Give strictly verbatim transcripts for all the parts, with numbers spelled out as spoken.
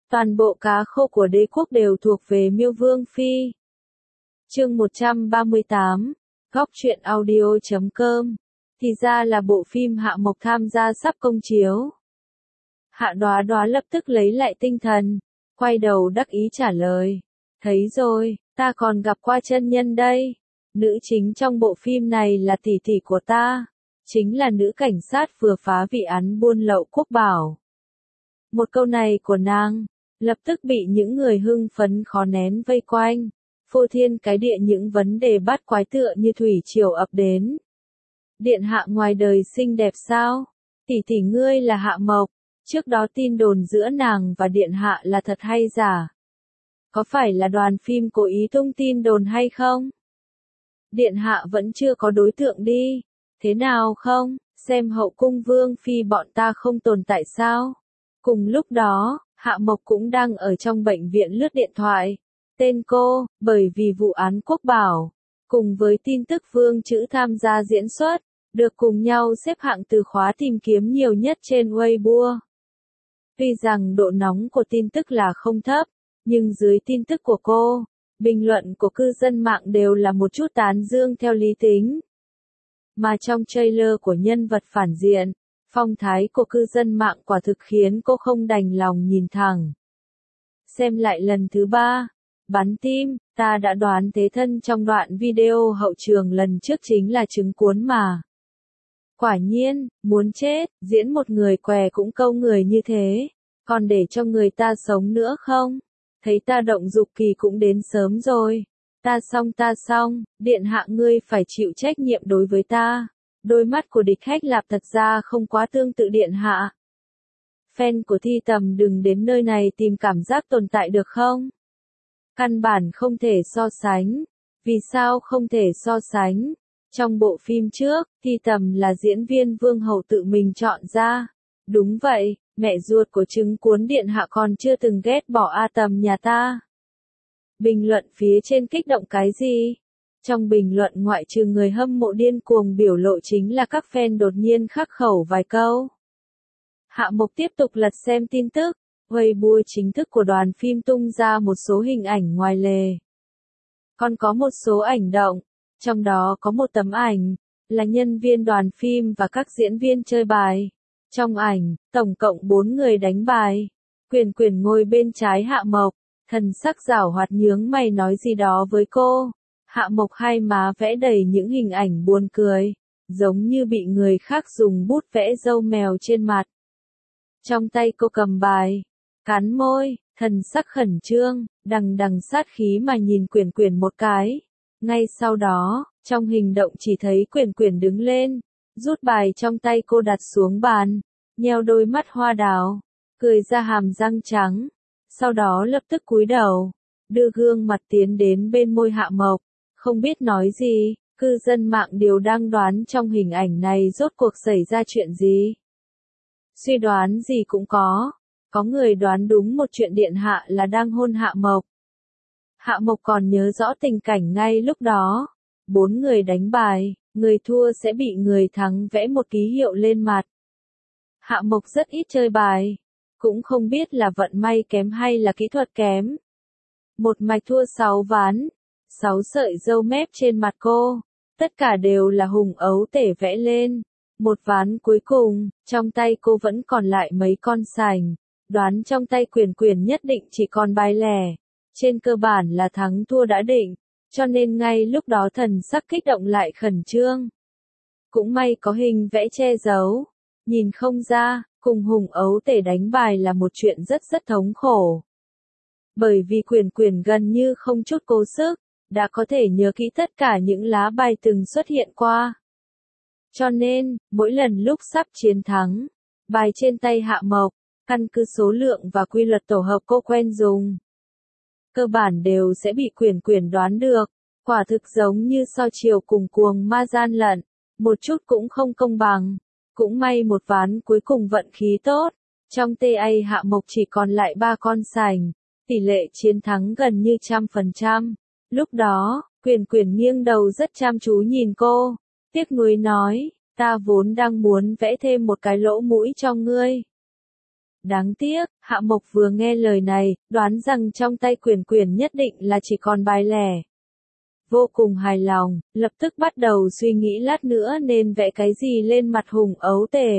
Toàn bộ cá khô của đế quốc đều thuộc về Miêu Vương Phi. Chương một trăm ba mươi tám, góc truyện audio chấm com. Thì ra là bộ phim Hạ Mộc tham gia sắp công chiếu. Hạ Đoá Đoá lập tức lấy lại tinh thần, quay đầu đắc ý trả lời. Thấy rồi, ta còn gặp qua chân nhân đây. Nữ chính trong bộ phim này là tỷ tỷ của ta, chính là nữ cảnh sát vừa phá vị án buôn lậu quốc bảo. Một câu này của nàng, lập tức bị những người hưng phấn khó nén vây quanh, phô thiên cái địa những vấn đề bắt quái tựa như thủy triều ập đến. Điện hạ ngoài đời xinh đẹp sao? Tỷ tỷ ngươi là Hạ Mộc, trước đó tin đồn giữa nàng và điện hạ là thật hay giả? Có phải là đoàn phim cố ý tung tin đồn hay không? Điện hạ vẫn chưa có đối tượng đi, thế nào không, xem hậu cung vương phi bọn ta không tồn tại sao? Cùng lúc đó, Hạ Mộc cũng đang ở trong bệnh viện lướt điện thoại. Tên cô, bởi vì vụ án quốc bảo, cùng với tin tức Vương Chữ tham gia diễn xuất, được cùng nhau xếp hạng từ khóa tìm kiếm nhiều nhất trên Weibo. Tuy rằng độ nóng của tin tức là không thấp, nhưng dưới tin tức của cô, bình luận của cư dân mạng đều là một chút tán dương theo lý tính. Mà trong trailer của nhân vật phản diện, phong thái của cư dân mạng quả thực khiến cô không đành lòng nhìn thẳng. Xem lại lần thứ ba, bắn tim, ta đã đoán thế thân trong đoạn video hậu trường lần trước chính là trứng cuốn mà. Quả nhiên, muốn chết, diễn một người què cũng câu người như thế, còn để cho người ta sống nữa không? Thấy ta động dục kỳ cũng đến sớm rồi. Ta xong ta xong, điện hạ ngươi phải chịu trách nhiệm đối với ta. Đôi mắt của địch khách lạp thật ra không quá tương tự điện hạ. Fan của Thi Tầm đừng đến nơi này tìm cảm giác tồn tại được không? Căn bản không thể so sánh. Vì sao không thể so sánh? Trong bộ phim trước, Thi Tầm là diễn viên vương hậu tự mình chọn ra. Đúng vậy, mẹ ruột của trứng cuốn điện hạ còn chưa từng ghét bỏ A Tầm nhà ta. Bình luận phía trên kích động cái gì? Trong bình luận ngoại trừ người hâm mộ điên cuồng biểu lộ chính là các fan đột nhiên khắc khẩu vài câu. Hạ Mộc tiếp tục lật xem tin tức, Weibo chính thức của đoàn phim tung ra một số hình ảnh ngoài lề. Còn có một số ảnh động, trong đó có một tấm ảnh, là nhân viên đoàn phim và các diễn viên chơi bài. Trong ảnh, tổng cộng bốn người đánh bài. Quyền Quyền ngồi bên trái Hạ Mộc, thần sắc giảo hoạt nhướng mày nói gì đó với cô. Hạ Mộc hai má vẽ đầy những hình ảnh buồn cười, giống như bị người khác dùng bút vẽ râu mèo trên mặt. Trong tay cô cầm bài, cắn môi, thần sắc khẩn trương, đằng đằng sát khí mà nhìn Quyền Quyền một cái. Ngay sau đó, trong hình động chỉ thấy Quyền Quyền đứng lên, rút bài trong tay cô đặt xuống bàn, nheo đôi mắt hoa đào, cười ra hàm răng trắng, sau đó lập tức cúi đầu, đưa gương mặt tiến đến bên môi Hạ Mộc, không biết nói gì. Cư dân mạng đều đang đoán trong hình ảnh này rốt cuộc xảy ra chuyện gì. Suy đoán gì cũng có, có người đoán đúng một chuyện điện hạ là đang hôn Hạ Mộc. Hạ Mộc còn nhớ rõ tình cảnh ngay lúc đó, bốn người đánh bài, người thua sẽ bị người thắng vẽ một ký hiệu lên mặt. Hạ Mộc rất ít chơi bài, cũng không biết là vận may kém hay là kỹ thuật kém. Một mạch thua sáu ván, sáu sợi râu mép trên mặt cô, tất cả đều là hùng ấu tể vẽ lên. Một ván cuối cùng, trong tay cô vẫn còn lại mấy con sành, đoán trong tay Quyền Quyền nhất định chỉ còn bài lẻ. Trên cơ bản là thắng thua đã định, cho nên ngay lúc đó thần sắc kích động lại khẩn trương. Cũng may có hình vẽ che giấu, nhìn không ra, cùng hùng ấu tể đánh bài là một chuyện rất rất thống khổ. Bởi vì Quyền Quyền gần như không chút cố sức, đã có thể nhớ kỹ tất cả những lá bài từng xuất hiện qua. Cho nên, mỗi lần lúc sắp chiến thắng, bài trên tay Hạ Mộc, căn cứ số lượng và quy luật tổ hợp cô quen dùng, cơ bản đều sẽ bị Quyền Quyền đoán được, quả thực giống như so chiều cùng cuồng ma gian lận, một chút cũng không công bằng. Cũng may một ván cuối cùng vận khí tốt, trong tê a Hạ Mộc chỉ còn lại ba con sành, tỷ lệ chiến thắng gần như trăm phần trăm. Lúc đó, Quyền Quyền nghiêng đầu rất chăm chú nhìn cô, tiếc nuối nói, ta vốn đang muốn vẽ thêm một cái lỗ mũi cho ngươi. Đáng tiếc, Hạ Mộc vừa nghe lời này, đoán rằng trong tay Quyền Quyền nhất định là chỉ còn bài lẻ. Vô cùng hài lòng, lập tức bắt đầu suy nghĩ lát nữa nên vẽ cái gì lên mặt Hùng Ấu Tể.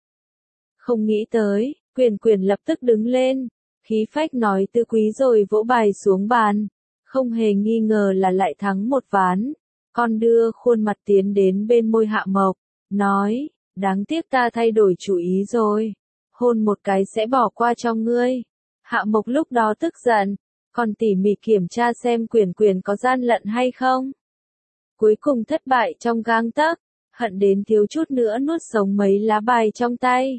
Không nghĩ tới, Quyền Quyền lập tức đứng lên, khí phách nói tứ quý rồi vỗ bài xuống bàn, không hề nghi ngờ là lại thắng một ván. Con đưa khuôn mặt tiến đến bên môi Hạ Mộc, nói, đáng tiếc ta thay đổi chủ ý rồi, hôn một cái sẽ bỏ qua cho ngươi. Hạ Mộc lúc đó tức giận, còn tỉ mỉ kiểm tra xem Quyền Quyền có gian lận hay không. Cuối cùng thất bại trong gang tấc, hận đến thiếu chút nữa nuốt sống mấy lá bài trong tay.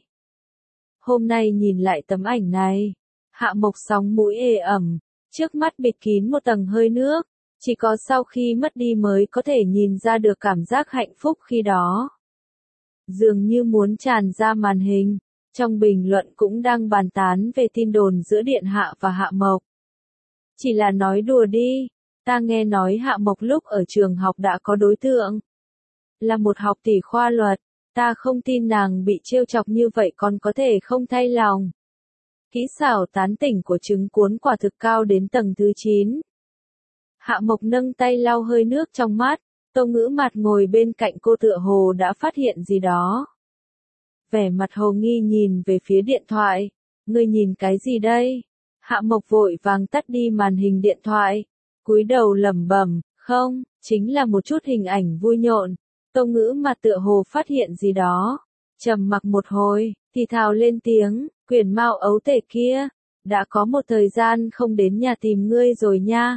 Hôm nay nhìn lại tấm ảnh này, Hạ Mộc sóng mũi ê ẩm, trước mắt bịt kín một tầng hơi nước, chỉ có sau khi mất đi mới có thể nhìn ra được cảm giác hạnh phúc khi đó. Dường như muốn tràn ra màn hình, trong bình luận cũng đang bàn tán về tin đồn giữa Điện Hạ và Hạ Mộc. Chỉ là nói đùa đi, ta nghe nói Hạ Mộc lúc ở trường học đã có đối tượng. Là một học tỷ khoa luật, ta không tin nàng bị trêu chọc như vậy còn có thể không thay lòng. Kỹ xảo tán tỉnh của trứng cuốn quả thực cao đến tầng thứ chín. Hạ Mộc nâng tay lau hơi nước trong mắt, Tâu Ngữ Mạt ngồi bên cạnh cô tựa hồ đã phát hiện gì đó. Vẻ mặt hồ nghi nhìn về phía điện thoại, ngươi nhìn cái gì đây? Hạ Mộc vội vàng tắt đi màn hình điện thoại, cúi đầu lẩm bẩm, không, chính là một chút hình ảnh vui nhộn. Tâu Ngữ Mạt tựa hồ phát hiện gì đó, trầm mặc một hồi, thì thào lên tiếng, Quyền Mao Ấu Tể kia, đã có một thời gian không đến nhà tìm ngươi rồi nha.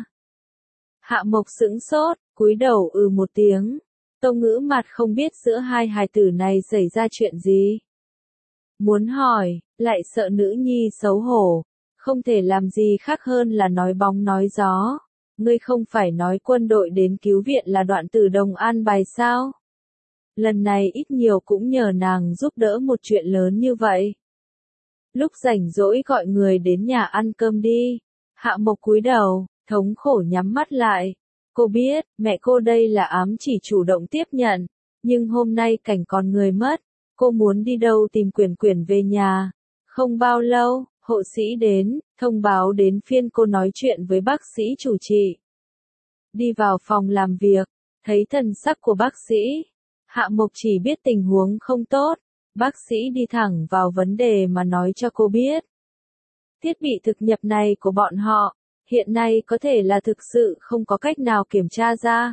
Hạ Mộc sững sốt, cúi đầu ừ một tiếng. Tâu Ngữ Mạt không biết giữa hai hài tử này xảy ra chuyện gì. Muốn hỏi, lại sợ nữ nhi xấu hổ, không thể làm gì khác hơn là nói bóng nói gió. Ngươi không phải nói quân đội đến cứu viện là Đoạn Tử Đồng an bài sao? Lần này ít nhiều cũng nhờ nàng giúp đỡ một chuyện lớn như vậy. Lúc rảnh rỗi gọi người đến nhà ăn cơm đi. Hạ Mộc cúi đầu, thống khổ nhắm mắt lại. Cô biết, mẹ cô đây là ám chỉ chủ động tiếp nhận, nhưng hôm nay cảnh còn người mất, cô muốn đi đâu tìm Quyền Quyền về nhà. Không bao lâu, hộ sĩ đến, thông báo đến phiên cô nói chuyện với bác sĩ chủ trị. Đi vào phòng làm việc, thấy thần sắc của bác sĩ, Hạ Mộc chỉ biết tình huống không tốt, bác sĩ đi thẳng vào vấn đề mà nói cho cô biết. Thiết bị thực nhập này của bọn họ, hiện nay có thể là thực sự không có cách nào kiểm tra ra.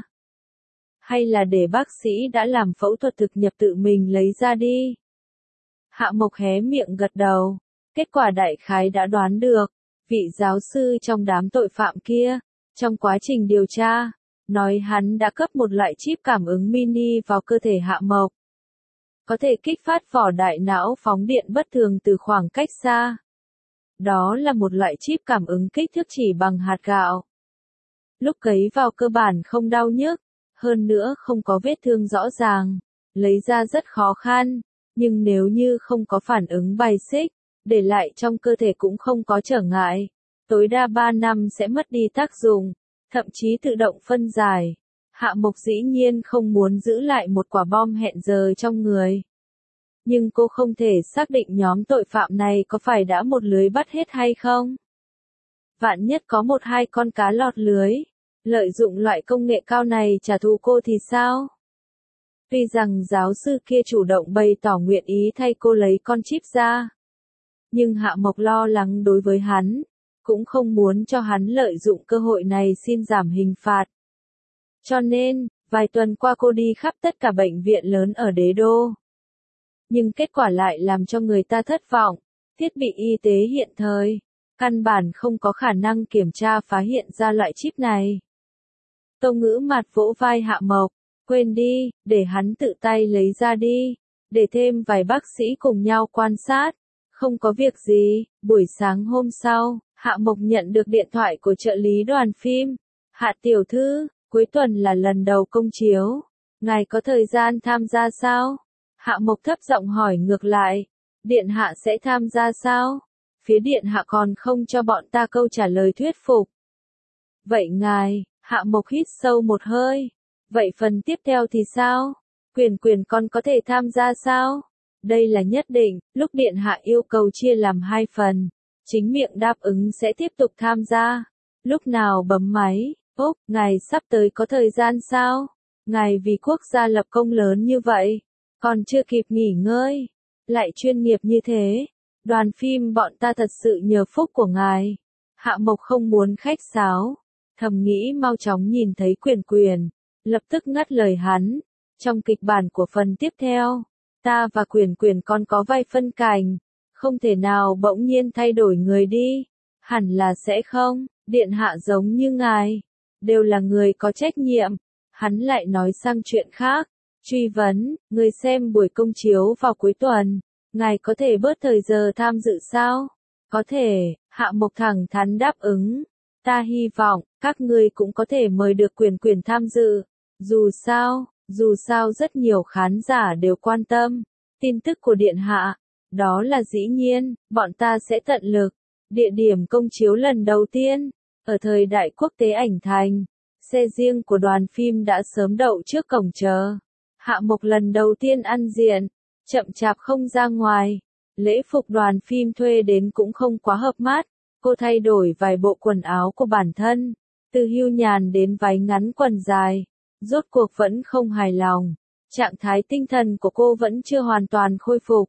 Hay là để bác sĩ đã làm phẫu thuật thực nhập tự mình lấy ra đi. Hạ Mộc hé miệng gật đầu, kết quả đại khái đã đoán được, vị giáo sư trong đám tội phạm kia, trong quá trình điều tra, nói hắn đã cấp một loại chip cảm ứng mini vào cơ thể Hạ Mộc. Có thể kích phát vỏ đại não phóng điện bất thường từ khoảng cách xa. Đó là một loại chip cảm ứng kích thước chỉ bằng hạt gạo. Lúc cấy vào cơ bản không đau nhức, hơn nữa không có vết thương rõ ràng, lấy ra rất khó khăn, nhưng nếu như không có phản ứng bài xích, để lại trong cơ thể cũng không có trở ngại, tối đa ba năm sẽ mất đi tác dụng, thậm chí tự động phân giải. Hạ Mộc dĩ nhiên không muốn giữ lại một quả bom hẹn giờ trong người. Nhưng cô không thể xác định nhóm tội phạm này có phải đã một lưới bắt hết hay không. Vạn nhất có một hai con cá lọt lưới, lợi dụng loại công nghệ cao này trả thù cô thì sao? Tuy rằng giáo sư kia chủ động bày tỏ nguyện ý thay cô lấy con chip ra. Nhưng Hạ Mộc lo lắng đối với hắn, cũng không muốn cho hắn lợi dụng cơ hội này xin giảm hình phạt. Cho nên, vài tuần qua cô đi khắp tất cả bệnh viện lớn ở đế đô. Nhưng kết quả lại làm cho người ta thất vọng, thiết bị y tế hiện thời, căn bản không có khả năng kiểm tra phá hiện ra loại chip này. Tâu Ngữ Mạt vỗ vai Hạ Mộc, quên đi, để hắn tự tay lấy ra đi, để thêm vài bác sĩ cùng nhau quan sát, không có việc gì. Buổi sáng hôm sau, Hạ Mộc nhận được điện thoại của trợ lý đoàn phim. Hạ tiểu thư, cuối tuần là lần đầu công chiếu, ngài có thời gian tham gia sao? Hạ Mộc thấp giọng hỏi ngược lại, Điện Hạ sẽ tham gia sao? Phía Điện Hạ còn không cho bọn ta câu trả lời thuyết phục. Vậy ngài, Hạ Mộc hít sâu một hơi, vậy phần tiếp theo thì sao? Quyền Quyền con có thể tham gia sao? Đây là nhất định, lúc điện hạ yêu cầu chia làm hai phần, chính miệng đáp ứng sẽ tiếp tục tham gia. Lúc nào bấm máy, Úc, ngài sắp tới có thời gian sao? Ngài vì quốc gia lập công lớn như vậy, còn chưa kịp nghỉ ngơi, lại chuyên nghiệp như thế. Đoàn phim bọn ta thật sự nhờ phúc của ngài. Hạ Mộc không muốn khách sáo, thầm nghĩ mau chóng nhìn thấy Quyền Quyền, lập tức ngắt lời hắn. Trong kịch bản của phần tiếp theo, ta và Quyền Quyền còn có vai phân cảnh, không thể nào bỗng nhiên thay đổi người đi. Hẳn là sẽ không, điện hạ giống như ngài, đều là người có trách nhiệm. Hắn lại nói sang chuyện khác, truy vấn, người xem buổi công chiếu vào cuối tuần, ngài có thể bớt thời giờ tham dự sao? Có thể, Hạ Mộc thẳng thắn đáp ứng. Ta hy vọng, các ngươi cũng có thể mời được Quyền Quyền tham dự. Dù sao, dù sao rất nhiều khán giả đều quan tâm tin tức của điện hạ. Đó là dĩ nhiên, bọn ta sẽ tận lực. Địa điểm công chiếu lần đầu tiên, ở thời đại quốc tế ảnh thành. Xe riêng của đoàn phim đã sớm đậu trước cổng chờ. Hạ Mộc lần đầu tiên ăn diện, chậm chạp không ra ngoài. Lễ phục đoàn phim thuê đến cũng không quá hợp mắt. Cô thay đổi vài bộ quần áo của bản thân, từ hưu nhàn đến váy ngắn quần dài. Rốt cuộc vẫn không hài lòng. Trạng thái tinh thần của cô vẫn chưa hoàn toàn khôi phục.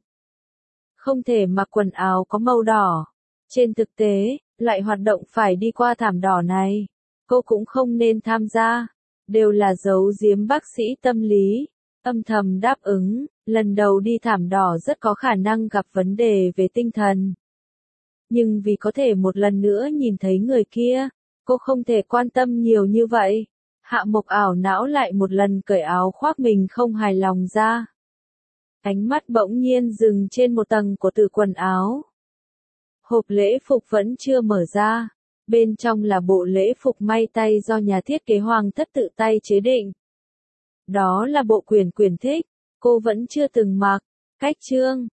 Không thể mặc quần áo có màu đỏ. Trên thực tế, loại hoạt động phải đi qua thảm đỏ này, cô cũng không nên tham gia. Đều là giấu giếm bác sĩ tâm lý. Âm thầm đáp ứng, lần đầu đi thảm đỏ rất có khả năng gặp vấn đề về tinh thần. Nhưng vì có thể một lần nữa nhìn thấy người kia, cô không thể quan tâm nhiều như vậy. Hạ Mộc ảo não lại một lần cởi áo khoác mình không hài lòng ra. Ánh mắt bỗng nhiên dừng trên một tầng của từ quần áo. Hộp lễ phục vẫn chưa mở ra. Bên trong là bộ lễ phục may tay do nhà thiết kế Hoàng thất tự tay chế định. Đó là bộ Quyền Quyền thích, cô vẫn chưa từng mặc. Cách chương